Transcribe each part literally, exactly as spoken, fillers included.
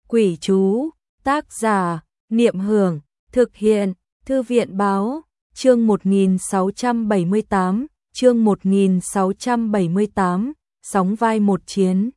Quỷ chú, tác giả, Niệm Hưởng, thực hiện, Thư viện Báo, chương một nghìn sáu trăm bảy mươi tám, chương một nghìn sáu trăm bảy mươi tám, sóng vai một chiến.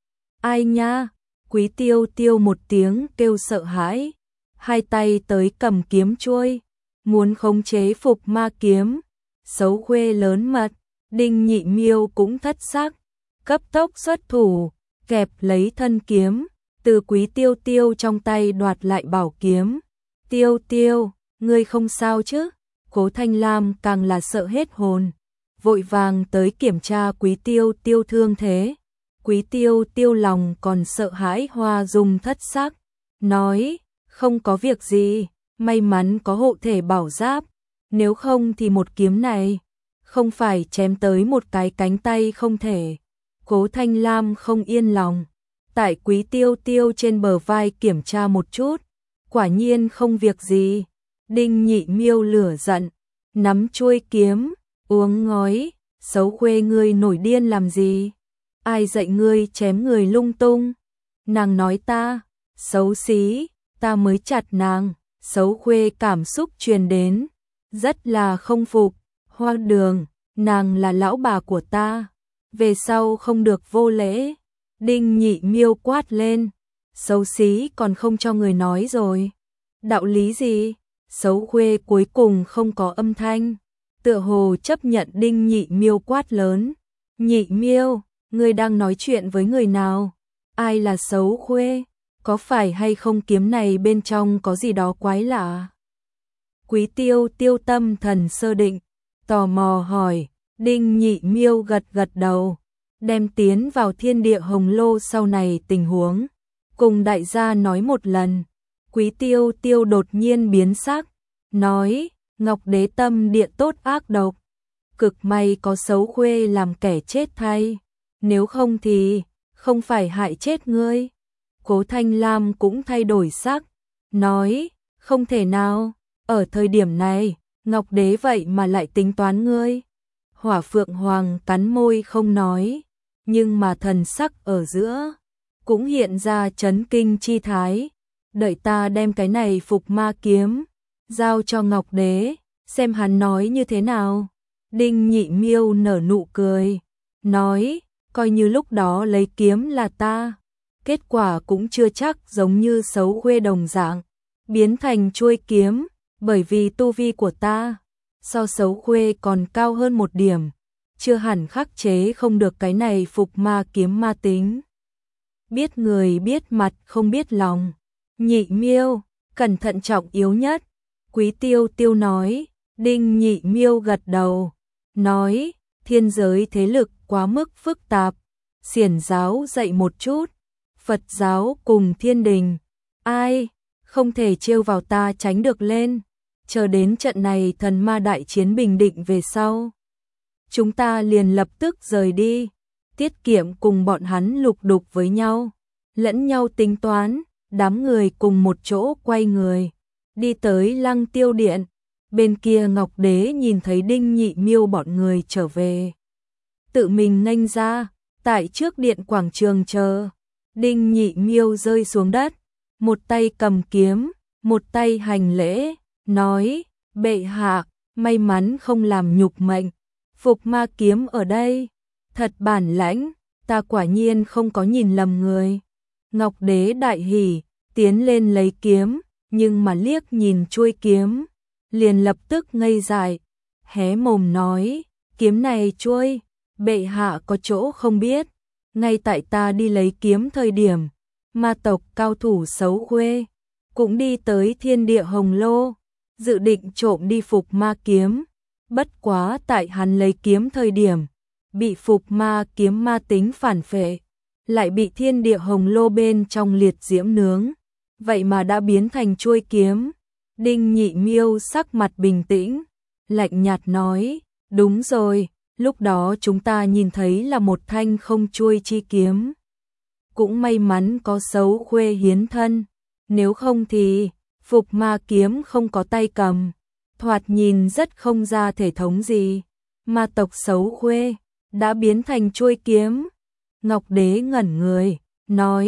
Ai nha, Quý Tiêu Tiêu một tiếng kêu sợ hãi, hai tay tới cầm kiếm chuôi, muốn khống chế Phục Ma kiếm. Xấu khuê lớn mật, Đinh Nhị Miêu cũng thất sắc, cấp tốc xuất thủ, kẹp lấy thân kiếm, từ Quý Tiêu Tiêu trong tay đoạt lại bảo kiếm. Tiêu Tiêu, ngươi không sao chứ? Cố Thanh Lam càng là sợ hết hồn, vội vàng tới kiểm tra Quý Tiêu Tiêu thương thế. Quý Tiêu Tiêu lòng còn sợ hãi Hoa Dung thất sắc, nói, không có việc gì, may mắn có hộ thể bảo giáp, nếu không thì một kiếm này, không phải chém tới một cái cánh tay không thể. Cố Thanh Lam không yên lòng, tại Quý Tiêu Tiêu trên bờ vai kiểm tra một chút, quả nhiên không việc gì. Đinh Nhị Miêu lửa giận, nắm chuôi kiếm, uống ngói, xấu khuê ngươi nổi điên làm gì? Ai dạy ngươi chém người lung tung? Nàng nói ta, xấu xí, ta mới chặt nàng. Xấu khuê cảm xúc truyền đến, rất là không phục. Hoa Đường, nàng là lão bà của ta, về sau không được vô lễ. Đinh Nhị Miêu quát lên, xấu xí còn không cho người nói rồi. Đạo lý gì? Xấu khuê cuối cùng không có âm thanh, tựa hồ chấp nhận Đinh Nhị Miêu quát lớn. Nhị Miêu, ngươi đang nói chuyện với người nào? Ai là xấu khuê? Có phải hay không kiếm này bên trong có gì đó quái lạ? Quý Tiêu Tiêu tâm thần sơ định, tò mò hỏi. Đinh Nhị Miêu gật gật đầu, đem tiến vào thiên địa hồng lô sau này tình huống cùng đại gia nói một lần. Quý Tiêu Tiêu đột nhiên biến sắc, nói, Ngọc Đế tâm địa tốt ác độc, cực may có xấu khuê làm kẻ chết thay, nếu không thì không phải hại chết ngươi. Cố Thanh Lam cũng thay đổi sắc, nói, không thể nào, ở thời điểm này, Ngọc Đế vậy mà lại tính toán ngươi. Hỏa Phượng Hoàng cắn môi không nói, nhưng mà thần sắc ở giữa cũng hiện ra chấn kinh chi thái. Đợi ta đem cái này Phục Ma kiếm giao cho Ngọc Đế, xem hắn nói như thế nào. Đinh Nhị Miêu nở nụ cười, nói, coi như lúc đó lấy kiếm là ta, kết quả cũng chưa chắc giống như xấu khuê đồng dạng, biến thành chuôi kiếm, bởi vì tu vi của ta so xấu khuê còn cao hơn một điểm, chưa hẳn khắc chế không được cái này Phục Ma kiếm ma tính. Biết người biết mặt không biết lòng. Nhị Miêu, cẩn thận trọng yếu nhất. Quý Tiêu Tiêu nói. Đinh Nhị Miêu gật đầu, nói, thiên giới thế lực quá mức phức tạp, Xiển giáo dạy một chút, Phật giáo cùng thiên đình, ai không thể trêu vào ta tránh được lên. Chờ đến trận này thần ma đại chiến bình định về sau, chúng ta liền lập tức rời đi, tiết kiệm cùng bọn hắn lục đục với nhau, lẫn nhau tính toán. Đám người cùng một chỗ quay người, đi tới Lăng Tiêu Điện. Bên kia Ngọc Đế nhìn thấy Đinh Nhị Miêu bọn người trở về, tự mình nghênh ra, tại trước điện quảng trường chờ. Đinh Nhị Miêu rơi xuống đất, một tay cầm kiếm, một tay hành lễ, nói, bệ hạ, may mắn không làm nhục mệnh, Phục Ma kiếm ở đây, thật bản lãnh, ta quả nhiên không có nhìn lầm người. Ngọc Đế đại hỉ, tiến lên lấy kiếm, nhưng mà liếc nhìn chuôi kiếm, liền lập tức ngây dại, hé mồm nói, kiếm này chuôi, bệ hạ có chỗ không biết, ngay tại ta đi lấy kiếm thời điểm, ma tộc cao thủ xấu khuê cũng đi tới thiên địa hồng lô, dự định trộm đi Phục Ma kiếm, bất quá tại hắn lấy kiếm thời điểm, bị Phục Ma kiếm ma tính phản phệ, lại bị thiên địa hồng lô bên trong liệt diễm nướng, vậy mà đã biến thành chuôi kiếm. Đinh Nhị Miêu sắc mặt bình tĩnh, lạnh nhạt nói, đúng rồi, lúc đó chúng ta nhìn thấy là một thanh không chuôi chi kiếm. Cũng may mắn có xấu khuê hiến thân, nếu không thì Phục Ma kiếm không có tay cầm, thoạt nhìn rất không ra thể thống gì. Ma tộc xấu khuê đã biến thành chuôi kiếm. Ngọc Đế ngẩn người, nói,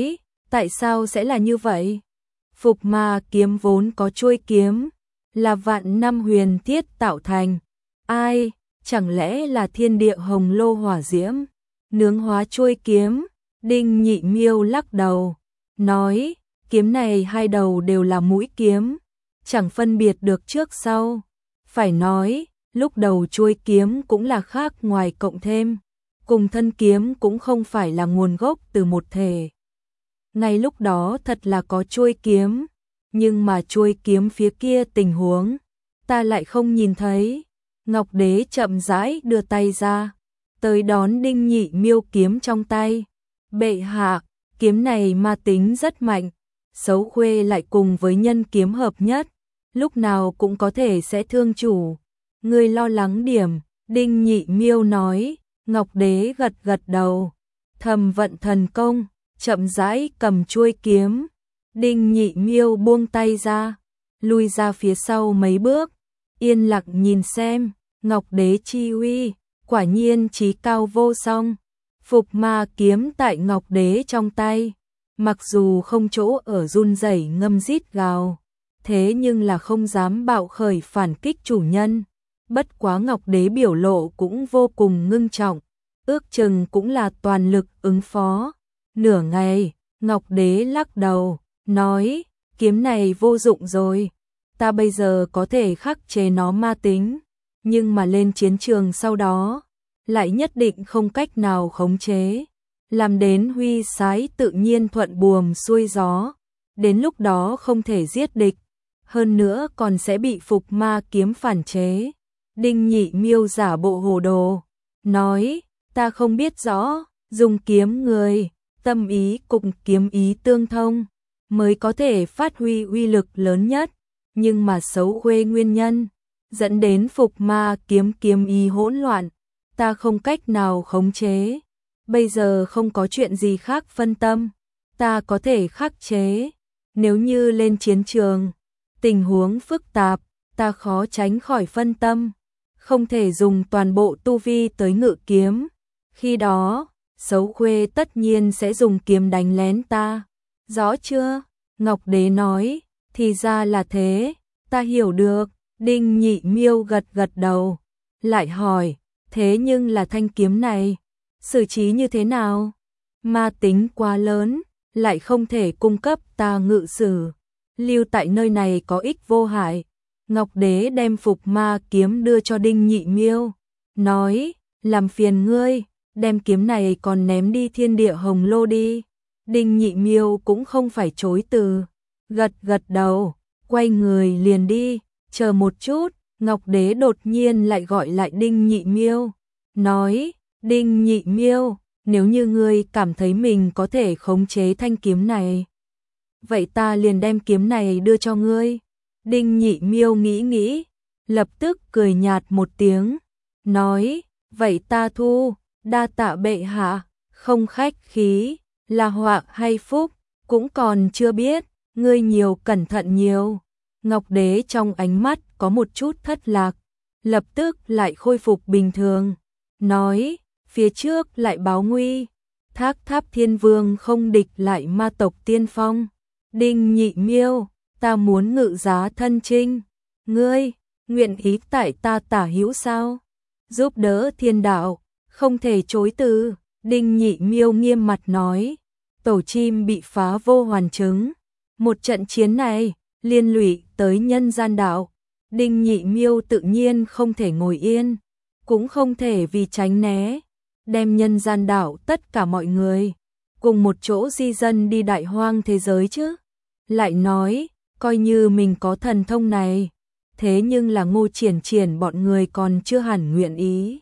Tại sao sẽ là như vậy? Phục ma kiếm vốn có chuôi kiếm, là vạn năm huyền thiết tạo thành. Ai, chẳng lẽ là thiên địa hồng lô hỏa diễm, nướng hóa chuôi kiếm? Đinh Nhị Miêu lắc đầu, nói, kiếm này hai đầu đều là mũi kiếm, chẳng phân biệt được trước sau. Phải nói, lúc đầu chuôi kiếm cũng là khác ngoài cộng thêm, cùng thân kiếm cũng không phải là nguồn gốc từ một thể. Ngay lúc đó thật là có chuôi kiếm, nhưng mà chuôi kiếm phía kia tình huống, ta lại không nhìn thấy. Ngọc Đế chậm rãi đưa tay ra, tới đón Đinh Nhị Miêu kiếm trong tay. Bệ hạ, kiếm này ma tính rất mạnh, xấu khuê lại cùng với nhân kiếm hợp nhất, lúc nào cũng có thể sẽ thương chủ. Ngươi lo lắng điểm, Đinh Nhị Miêu nói. Ngọc Đế gật gật đầu, thầm vận thần công, chậm rãi cầm chuôi kiếm. Đinh Nhị Miêu buông tay ra, lui ra phía sau mấy bước, yên lặng nhìn xem. Ngọc Đế chi uy, quả nhiên chí cao vô song. Phục ma kiếm tại Ngọc Đế trong tay, mặc dù không chỗ ở run rẩy ngâm rít gào, thế nhưng là không dám bạo khởi phản kích chủ nhân. Bất quá Ngọc Đế biểu lộ cũng vô cùng ngưng trọng, ước chừng cũng là toàn lực ứng phó. Nửa ngày, Ngọc Đế lắc đầu, nói, kiếm này vô dụng rồi, ta bây giờ có thể khắc chế nó ma tính, nhưng mà lên chiến trường sau đó, lại nhất định không cách nào khống chế, làm đến huy sái tự nhiên thuận buồm xuôi gió, đến lúc đó không thể giết địch, hơn nữa còn sẽ bị phục ma kiếm phản chế. Đinh Nhị Miêu giả bộ hồ đồ, nói, ta không biết rõ, dùng kiếm người, tâm ý cùng kiếm ý tương thông, mới có thể phát huy uy lực lớn nhất, nhưng mà xấu khuê nguyên nhân, dẫn đến phục ma kiếm kiếm ý hỗn loạn, ta không cách nào khống chế. Bây giờ không có chuyện gì khác phân tâm, ta có thể khắc chế. Nếu như lên chiến trường, tình huống phức tạp, ta khó tránh khỏi phân tâm, không thể dùng toàn bộ tu vi tới ngự kiếm. Khi đó, xấu khuê tất nhiên sẽ dùng kiếm đánh lén ta. Rõ chưa? Ngọc Đế nói, thì ra là thế, ta hiểu được. Đinh Nhị Miêu gật gật đầu, lại hỏi, thế nhưng là thanh kiếm này, xử trí như thế nào? Ma tính quá lớn, lại không thể cung cấp ta ngự sử, lưu tại nơi này có ích vô hại. Ngọc Đế đem phục ma kiếm đưa cho Đinh Nhị Miêu, nói, làm phiền ngươi, đem kiếm này còn ném đi thiên địa hồng lô đi. Đinh Nhị Miêu cũng không phải chối từ, gật gật đầu, quay người liền đi. Chờ một chút, Ngọc Đế đột nhiên lại gọi lại Đinh Nhị Miêu, nói, Đinh Nhị Miêu, nếu như ngươi cảm thấy mình có thể khống chế thanh kiếm này, vậy ta liền đem kiếm này đưa cho ngươi. Đinh Nhị Miêu nghĩ nghĩ, lập tức cười nhạt một tiếng, nói, vậy ta thu, đa tạ bệ hạ, không khách khí, là họa hay phúc, cũng còn chưa biết, ngươi nhiều cẩn thận nhiều. Ngọc Đế trong ánh mắt có một chút thất lạc, lập tức lại khôi phục bình thường, nói, phía trước lại báo nguy, Thác Tháp Thiên Vương không địch lại ma tộc tiên phong. Đinh Nhị Miêu, ta muốn ngự giá thân chinh, ngươi, nguyện ý tại ta tả hữu sao? Giúp đỡ thiên đạo, không thể chối từ. Đinh Nhị Miêu nghiêm mặt nói, tổ chim bị phá vô hoàn chứng, một trận chiến này, liên lụy tới nhân gian đạo. Đinh Nhị Miêu tự nhiên không thể ngồi yên, cũng không thể vì tránh né, đem nhân gian đạo tất cả mọi người, cùng một chỗ di dân đi đại hoang thế giới chứ. Lại nói, coi như mình có thần thông này, thế nhưng là Ngô Triển Triển bọn người còn chưa hẳn nguyện ý.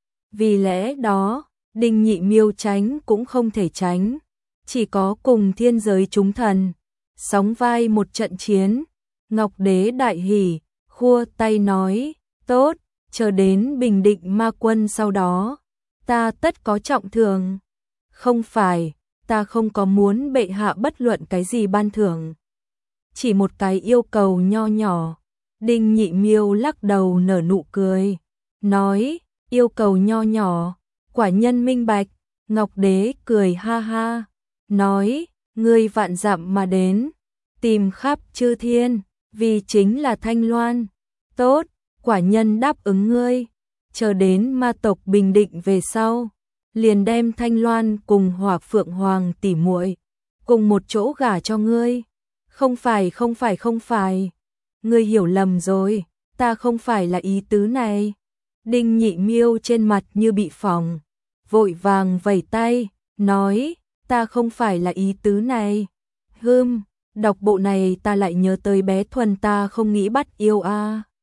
Vì lẽ đó, Đinh Nhị Miêu tránh cũng không thể tránh, chỉ có cùng thiên giới chúng thần, sóng vai một trận chiến. Ngọc Đế đại hỉ, khua tay nói, tốt, chờ đến bình định ma quân sau đó, ta tất có trọng thưởng. Không phải, ta không có muốn bệ hạ bất luận cái gì ban thưởng, chỉ một cái yêu cầu nho nhỏ. Đinh Nhị Miêu lắc đầu nở nụ cười, nói, yêu cầu nho nhỏ, quả nhân minh bạch. Ngọc Đế cười ha ha, nói, ngươi vạn dặm mà đến, tìm khắp chư thiên, vì chính là Thanh Loan. Tốt, quả nhân đáp ứng ngươi, chờ đến ma tộc bình định về sau, liền đem Thanh Loan cùng Hỏa Phượng Hoàng tỉ muội cùng một chỗ gả cho ngươi. Không phải không phải không phải, ngươi hiểu lầm rồi, ta không phải là ý tứ này. Đinh Nhị Miêu trên mặt như bị phỏng, vội vàng vẩy tay, nói, ta không phải là ý tứ này. Hừm, đọc bộ này ta lại nhớ tới bé Thuần ta không nghĩ bắt yêu a. À.